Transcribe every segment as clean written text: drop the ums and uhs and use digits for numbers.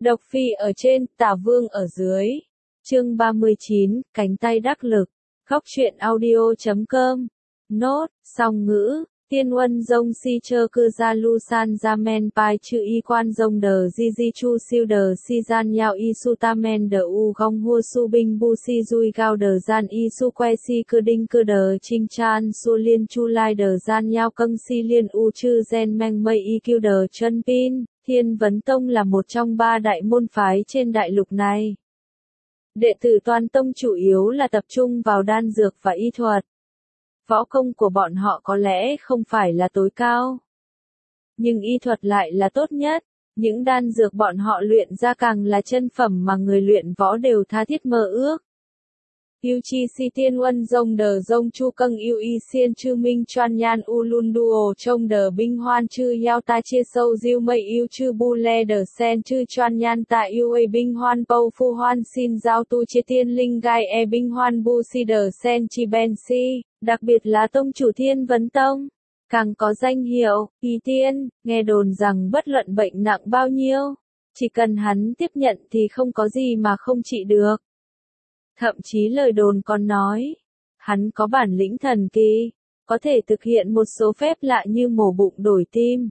Độc Phi ở trên, Tả Vương ở dưới. Chương 39, cánh tay đắc lực. Góc truyện audio.com. Nốt, song ngữ. Tiên Uân Dông Si Chơ Cư Gia Lu San Gia Men Pai Chư Y Quan Dông Đờ Di Di Chu Siêu Đờ Si Gian Yao Y Su Ta Men Đờ U Gong Hua Su Binh Bu Si Dui Gao Đờ Gian Y Su Que Si Cư Đinh Cư Đờ Trinh Chan Su Liên Chu Lai Đờ Gian Yao Câng Si Liên U Chư Gen Meng Mây Y Kiêu Đờ Chân Pin. Thiên Vấn Tông là một trong ba đại môn phái trên đại lục này. Đệ tử Toàn Tông chủ yếu là tập trung vào đan dược và y thuật. Võ công của bọn họ có lẽ không phải là tối cao, nhưng y thuật lại là tốt nhất. Những đan dược bọn họ luyện ra càng là chân phẩm mà người luyện võ đều tha thiết mơ ước. Yêu chi si tiên uân dông đờ dông chu câng yêu y xiên chư minh choan nhan u lun duo trông đờ binh hoan chư yao ta chia sâu diêu mây yêu chư bu le đờ sen chư choan nhan ta yêu a binh hoan pâu phu hoan xin giao tu chia tiên linh gai e binh hoan bu si đờ sen chi ben si. Đặc biệt là tông chủ Thiên Vấn Tông, càng có danh hiệu, kỳ tiên, nghe đồn rằng bất luận bệnh nặng bao nhiêu, chỉ cần hắn tiếp nhận thì không có gì mà không trị được. Thậm chí lời đồn còn nói, hắn có bản lĩnh thần kỳ, có thể thực hiện một số phép lạ như mổ bụng đổi tim,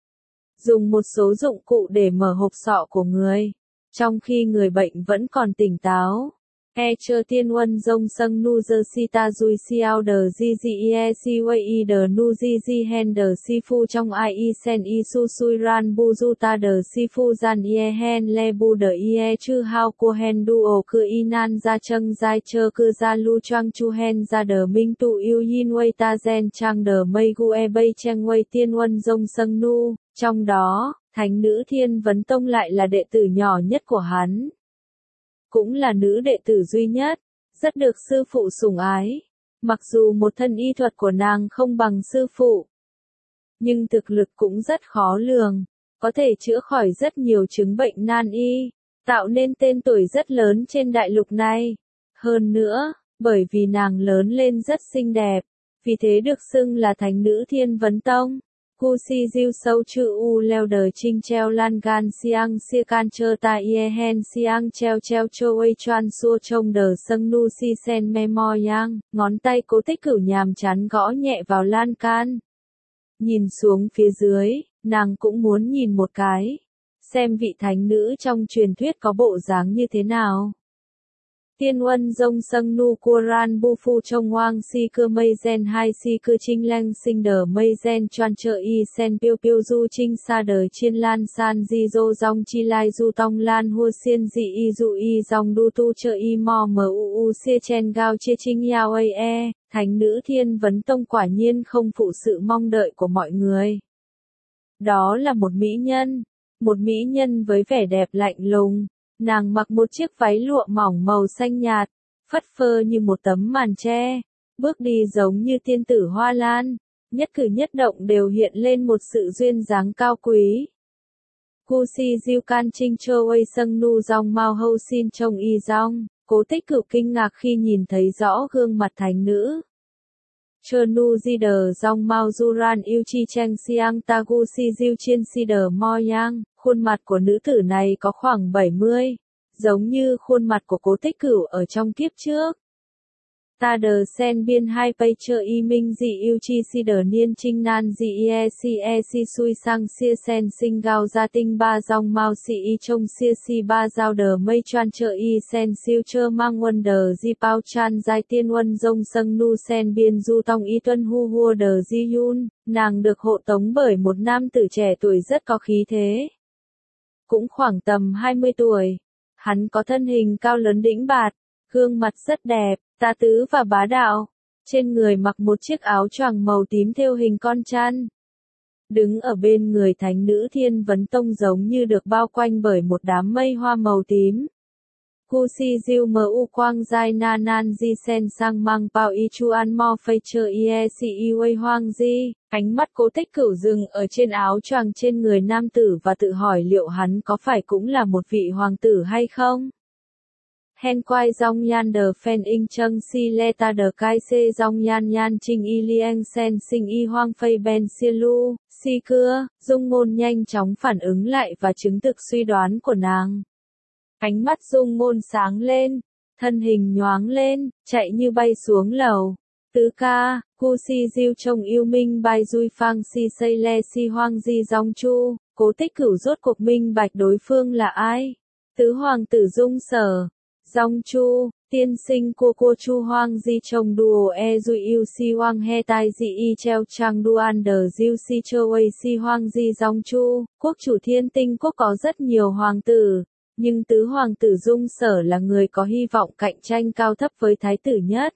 dùng một số dụng cụ để mở hộp sọ của người, trong khi người bệnh vẫn còn tỉnh táo. Chơ tiên uân dông sâng nu dơ si ta dui siao đờ di di e si wei y đờ nu di di hen đờ si phu trong ai y sen y su sui ran bu du ta đờ si phu gian ye hen le bu đờ ye chư hao cô hen du ồ cư y nan ra châng dai chơ cư ra lu choang chu hen ra đờ minh tu yêu yin wei ta gen chang đờ mây gu e bay cheng wei tiên uân dông sâng nu, trong đó, thánh nữ Thiên Vấn Tông lại là đệ tử nhỏ nhất của hắn. Cũng là nữ đệ tử duy nhất, rất được sư phụ sủng ái. Mặc dù một thân y thuật của nàng không bằng sư phụ, nhưng thực lực cũng rất khó lường, có thể chữa khỏi rất nhiều chứng bệnh nan y, tạo nên tên tuổi rất lớn trên đại lục này. Hơn nữa, bởi vì nàng lớn lên rất xinh đẹp, vì thế được xưng là thánh nữ Thiên Vấn Tông. Cu si diêu sâu chư u leo đờ trinh treo lan gan siang sia can chơ ta ye hen siang treo treo chô wei choan xua trông đờ sâng nu si sen me mo yang, ngón tay Cố Tích Cửu nhàm chán gõ nhẹ vào lan can. Nhìn xuống phía dưới, nàng cũng muốn nhìn một cái, xem vị thánh nữ trong truyền thuyết có bộ dáng như thế nào. Tiên Uân Dông Sâng Nu Kuran Bu Phu Trông Hoang Si Cơ Mây Gen Hai Si Cơ Trinh Lanh Sinh Đờ Mây Gen Choan Trợ Y Sen Piêu Piêu Du Trinh Sa Đờ Chiên Lan San Di Dô Dong Chi Lai Du Tong Lan Hua Xiên Dị Y Du Y Dong Du Tu Trợ Y Mò Mờ U U Xia Chen Gao Chia Trinh Yao A E, thánh nữ Thiên Vấn Tông quả nhiên không phụ sự mong đợi của mọi người. Đó là một mỹ nhân với vẻ đẹp lạnh lùng. Nàng mặc một chiếc váy lụa mỏng màu xanh nhạt, phất phơ như một tấm màn tre, bước đi giống như tiên tử hoa lan, nhất cử nhất động đều hiện lên một sự duyên dáng cao quý. Cu si diêu can trinh chơ wei sâng nu dong mau hâu xin trông y dong, Cố Tích Cửu kinh ngạc khi nhìn thấy rõ gương mặt thánh nữ. Chơ nu di đờ dong mau duran yêu chi cheng siang ta gu si diêu chiên si đờ mo yang. Khuôn mặt của nữ tử này có khoảng 70, giống như khuôn mặt của Cố Tích Cửu ở trong kiếp trước. Ta đờ sen biên hai pay chơ y minh dị yêu chi si đờ niên trinh nan dị e si sui sang xia sen sinh gao gia tinh ba dòng mau si y trông xia si ba giao đờ mây choan chơ y sen siêu chơ mang huân đờ di bao chan giai tiên huân dông sâng nu sen biên du tong y tuân hu hua đờ di yun. Nàng được hộ tống bởi một nam tử trẻ tuổi rất có khí thế, cũng khoảng tầm 20 tuổi. Hắn có thân hình cao lớn đĩnh bạt, gương mặt rất đẹp, tà tứ và bá đạo. Trên người mặc một chiếc áo choàng màu tím thêu hình con chăn. Đứng ở bên người thánh nữ Thiên Vấn Tông giống như được bao quanh bởi một đám mây hoa màu tím. Cu si diêu mờ u quang giai na nan di sen sang mang bao y chu an mo phây chơ ie si y wei hoang di. Ánh mắt Cố Tích Cửu dừng ở trên áo choàng trên người nam tử và tự hỏi liệu hắn có phải cũng là một vị hoàng tử hay không. Hen quai dong nhan đờ phen inh châng si le ta đờ cai xê dong nhan nhan trinh y liang sen sinh y hoang phây ben xia lu, si cưa, Dung Ngôn nhanh chóng phản ứng lại và chứng thực suy đoán của nàng. Ánh mắt Dung Ngôn sáng lên, thân hình nhoáng lên, chạy như bay xuống lầu. Tứ ca, cu si diêu trông yêu minh bai dui phang si xây le si hoang di dong chu, Cố Tích Cửu rốt cuộc minh bạch đối phương là ai. Tứ hoàng tử Dung Sở, Dong chu, tiên sinh cô chu hoang di trông duo e dui yêu si hoang he tai di y treo trang duan đờ diêu si chơ wei si hoang di dong chu, quốc chủ Thiên Tinh quốc có rất nhiều hoàng tử, nhưng tứ hoàng tử Dung Sở là người có hy vọng cạnh tranh cao thấp với thái tử nhất.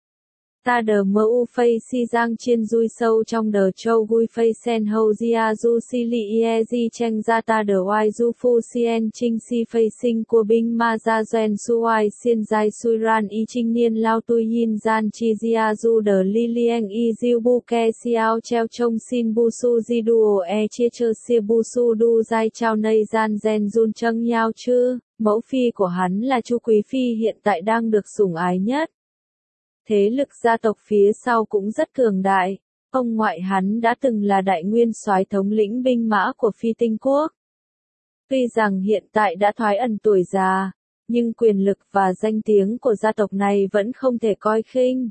Ta đờ mơ u phây si giang chiên dui sâu trong đờ châu gui phây sen hâu dia du si li ie di cheng ra ta đờ oai du phu sien trinh si phây sinh của binh ma ra doen su oai xiên dài sui ran y trinh niên lao tui yin gian chi dia du đờ li lieng y diu bu ke siao treo trông xin bu su di duo e chia chơ sia bu su du dai trao nây gian gen run trâng nhau chư, mẫu phi của hắn là Chu Quý Phi hiện tại đang được sủng ái nhất. Thế lực gia tộc phía sau cũng rất cường đại, ông ngoại hắn đã từng là đại nguyên soái thống lĩnh binh mã của Phi Tinh quốc. Tuy rằng hiện tại đã thoái ẩn tuổi già, nhưng quyền lực và danh tiếng của gia tộc này vẫn không thể coi khinh.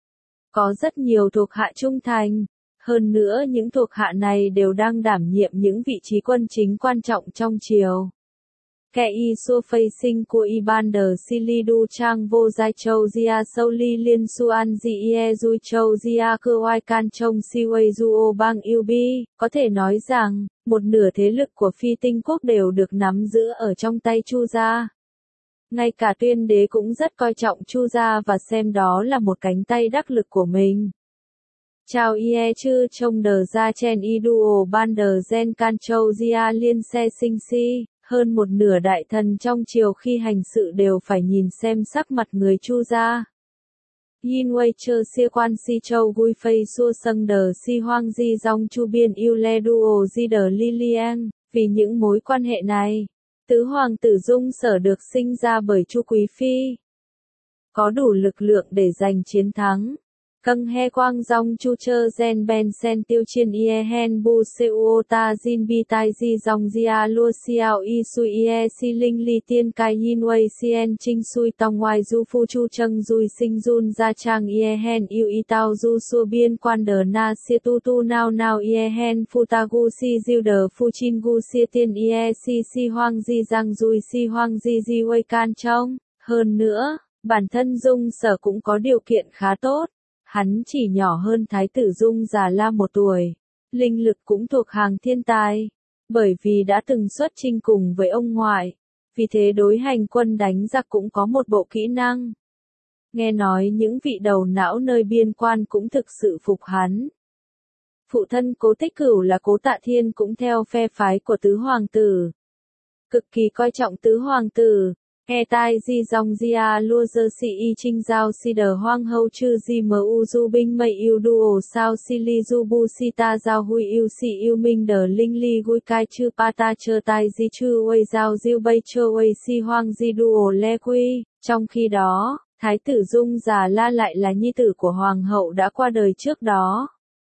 Có rất nhiều thuộc hạ trung thành, hơn nữa những thuộc hạ này đều đang đảm nhiệm những vị trí quân chính quan trọng trong triều. Kẻ y xua phây sinh của y ban đờ si li du trang vô giai châu dia sâu li liên su an di e dui châu dia cơ oai can trông si wei du ô bang yêu bi, có thể nói rằng, một nửa thế lực của Phi Tinh quốc đều được nắm giữ ở trong tay Chu gia. Ngay cả Tuyên đế cũng rất coi trọng Chu gia và xem đó là một cánh tay đắc lực của mình. Chào ie chư trông đờ ra chen y duo ban đờ gen can châu dia liên xe sinh si. Hơn một nửa đại thần trong triều khi hành sự đều phải nhìn xem sắc mặt người Chu gia. Yin Wei chơ xia quan si châu gui phây xua sâng đờ si hoang di dong chu biên yêu le duo di đờ li liang, vì những mối quan hệ này, tứ hoàng tử Dung Sở được sinh ra bởi Chu Quý Phi. Có đủ lực lượng để giành chiến thắng. Câng he quang dong chu chơ gen ben sen tiêu chiên ie hen bu seu ta jin bi tai di dong dia lua xiao y sui ie si linh li tiên kai yin wei sien trinh sui tong ngoài du phu chu trâng dui sinh jun ra trang ie hen yêu y tao du xua biên quan đờ na sia tu tu nao nao ie hen phu ta gu si diu đờ phu chin gu sia tiên ie si si hoang di giang dui si hoang di di wei can trong. Hơn nữa, bản thân Dung Sở cũng có điều kiện khá tốt. Hắn chỉ nhỏ hơn Thái tử Dung Già La một tuổi, linh lực cũng thuộc hàng thiên tài, bởi vì đã từng xuất chinh cùng với ông ngoại, vì thế đối hành quân đánh giặc cũng có một bộ kỹ năng. Nghe nói những vị đầu não nơi biên quan cũng thực sự phục hắn. Phụ thân Cố Tích Cửu là Cố Tạ Thiên cũng theo phe phái của tứ hoàng tử, cực kỳ coi trọng tứ hoàng tử. Nghe tai di dòng dia lua dơ si y trinh giao si đờ hoang hâu chư di mờ u du binh mây yêu duo sao si li du bu si ta giao hui yêu si yêu minh đờ linh li gui cai chư pa ta chơ tai di chư wei giao diêu bay chơ wei si hoang di duo le quy. Trong khi đó, Thái tử Dung Già La lại là nhi tử của hoàng hậu đã qua đời trước đó.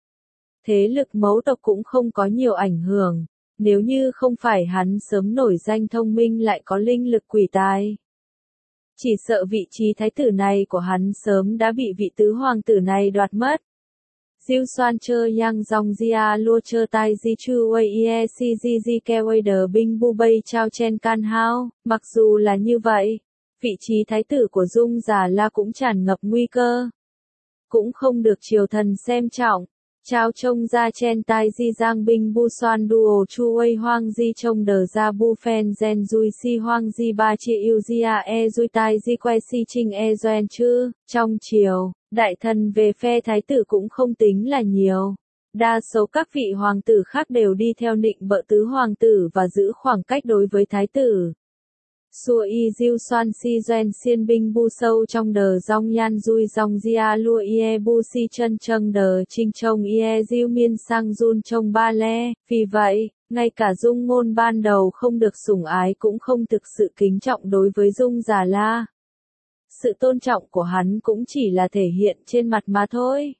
Thế lực mẫu tộc cũng không có nhiều ảnh hưởng. Nếu như không phải hắn sớm nổi danh thông minh lại có linh lực quỷ tài, chỉ sợ vị trí thái tử này của hắn sớm đã bị vị tứ hoàng tử này đoạt mất. Diêu xoan chơ yang dòng dia lua chơ tai di chu wei ie si di di ke wei đờ binh bu bay trao chen can hao. Mặc dù là như vậy, vị trí thái tử của Dung Già La cũng tràn ngập nguy cơ, cũng không được triều thần xem trọng. Chao trông ra chen tai di giang binh bu xoan duo chu wei hoang di trông đờ ra bu phen gen dui si hoang di ba chia yêu dia e dui tai di quay si trinh e doen chư. Trong triều, đại thần về phe thái tử cũng không tính là nhiều. Đa số các vị hoàng tử khác đều đi theo nịnh bợ tứ hoàng tử và giữ khoảng cách đối với thái tử. Xua y diêu xoan si doen xiên binh bu sâu trong đờ dong nhan dui dong dia lua ie bu si chân trâng đờ trinh trông ie diêu miên sang jun trông ba le. Vì vậy, ngay cả Dung Ngôn ban đầu không được sủng ái cũng không thực sự kính trọng đối với Dung Già La. sự tôn trọng của hắn cũng chỉ là thể hiện trên mặt mà thôi.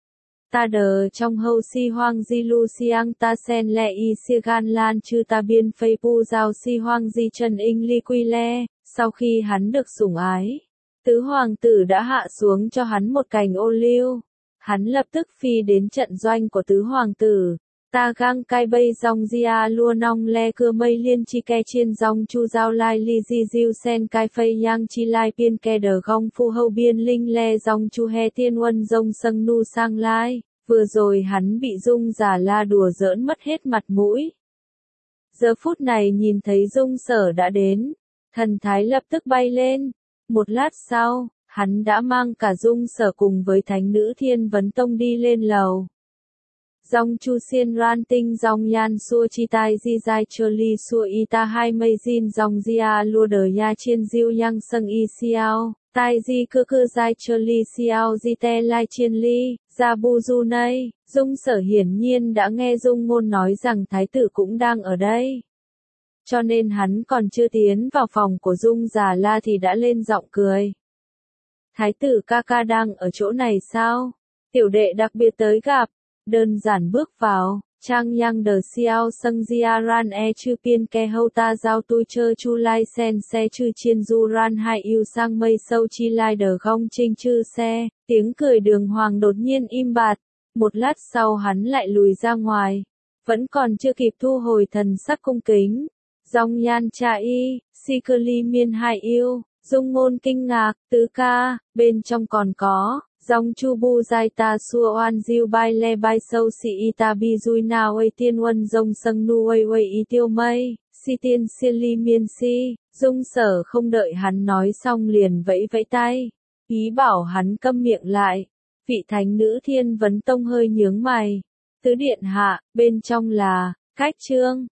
Ta đờ trong hâu si hoang di lu siang ta sen le y sia gan lan chư ta biên phây pu giao si hoang di chân in ly quy le, sau khi hắn được sủng ái, tứ hoàng tử đã hạ xuống cho hắn một cành ô liu. Hắn lập tức phi đến trận doanh của tứ hoàng tử. Ta gang cai bây dòng dia lua nong le cưa mây liên chi ke chiên dòng chu giao lai li di diu sen cai phây yang chi lai biên ke đờ gong phu hâu biên linh le dòng chu he tiên uân dông sâng nu sang lai. Vừa rồi hắn bị Dung Già La đùa giỡn mất hết mặt mũi. Giờ phút này nhìn thấy Dung Sở đã đến, thần thái lập tức bay lên. Một lát sau, hắn đã mang cả Dung Sở cùng với thánh nữ Thiên Vấn Tông đi lên lầu. Dòng chu xiên ran tinh dòng yan xua chi tai di dai chơ ly xua y ta hai mây zin dòng dia lua đờ ya chiên diêu yang sâng y xiao, tai di cơ cơ dai chơ ly xiao di te lai chiên ly, ra bu du nây. Dung Sở hiển nhiên đã nghe Dung Ngôn nói rằng thái tử cũng đang ở đây. Cho nên hắn còn chưa tiến vào phòng của Dung Già La thì đã lên giọng cười. Thái tử ca ca đang ở chỗ này sao? Tiểu đệ đặc biệt tới gặp. Đơn giản bước vào, trang yang đờ xiao sâng gia ran e chư piên ke hâu ta giao tui chơ chu lai sen xe chư chiên du ran hai yêu sang mây sâu chi lai đờ gong trinh chư xe, tiếng cười đường hoàng đột nhiên im bặt. Một lát sau hắn lại lùi ra ngoài, vẫn còn chưa kịp thu hồi thần sắc cung kính. Dòng yan cha y, si cơ ly miên hai yêu, Dung Ngôn kinh ngạc, tứ ca, bên trong còn có. Dòng chu bu dai ta xua oan diêu bai le bai sâu si y ta bi dui na uây tiên uân dông sâng nu uây uây y tiêu mây, si tiên xiên ly miên si. Dung Sở không đợi hắn nói xong liền vẫy vẫy tay, ý bảo hắn câm miệng lại. Vị thánh nữ Thiên Vấn Tông hơi nhướng mày. Tứ điện hạ, bên trong là, Khách Trương.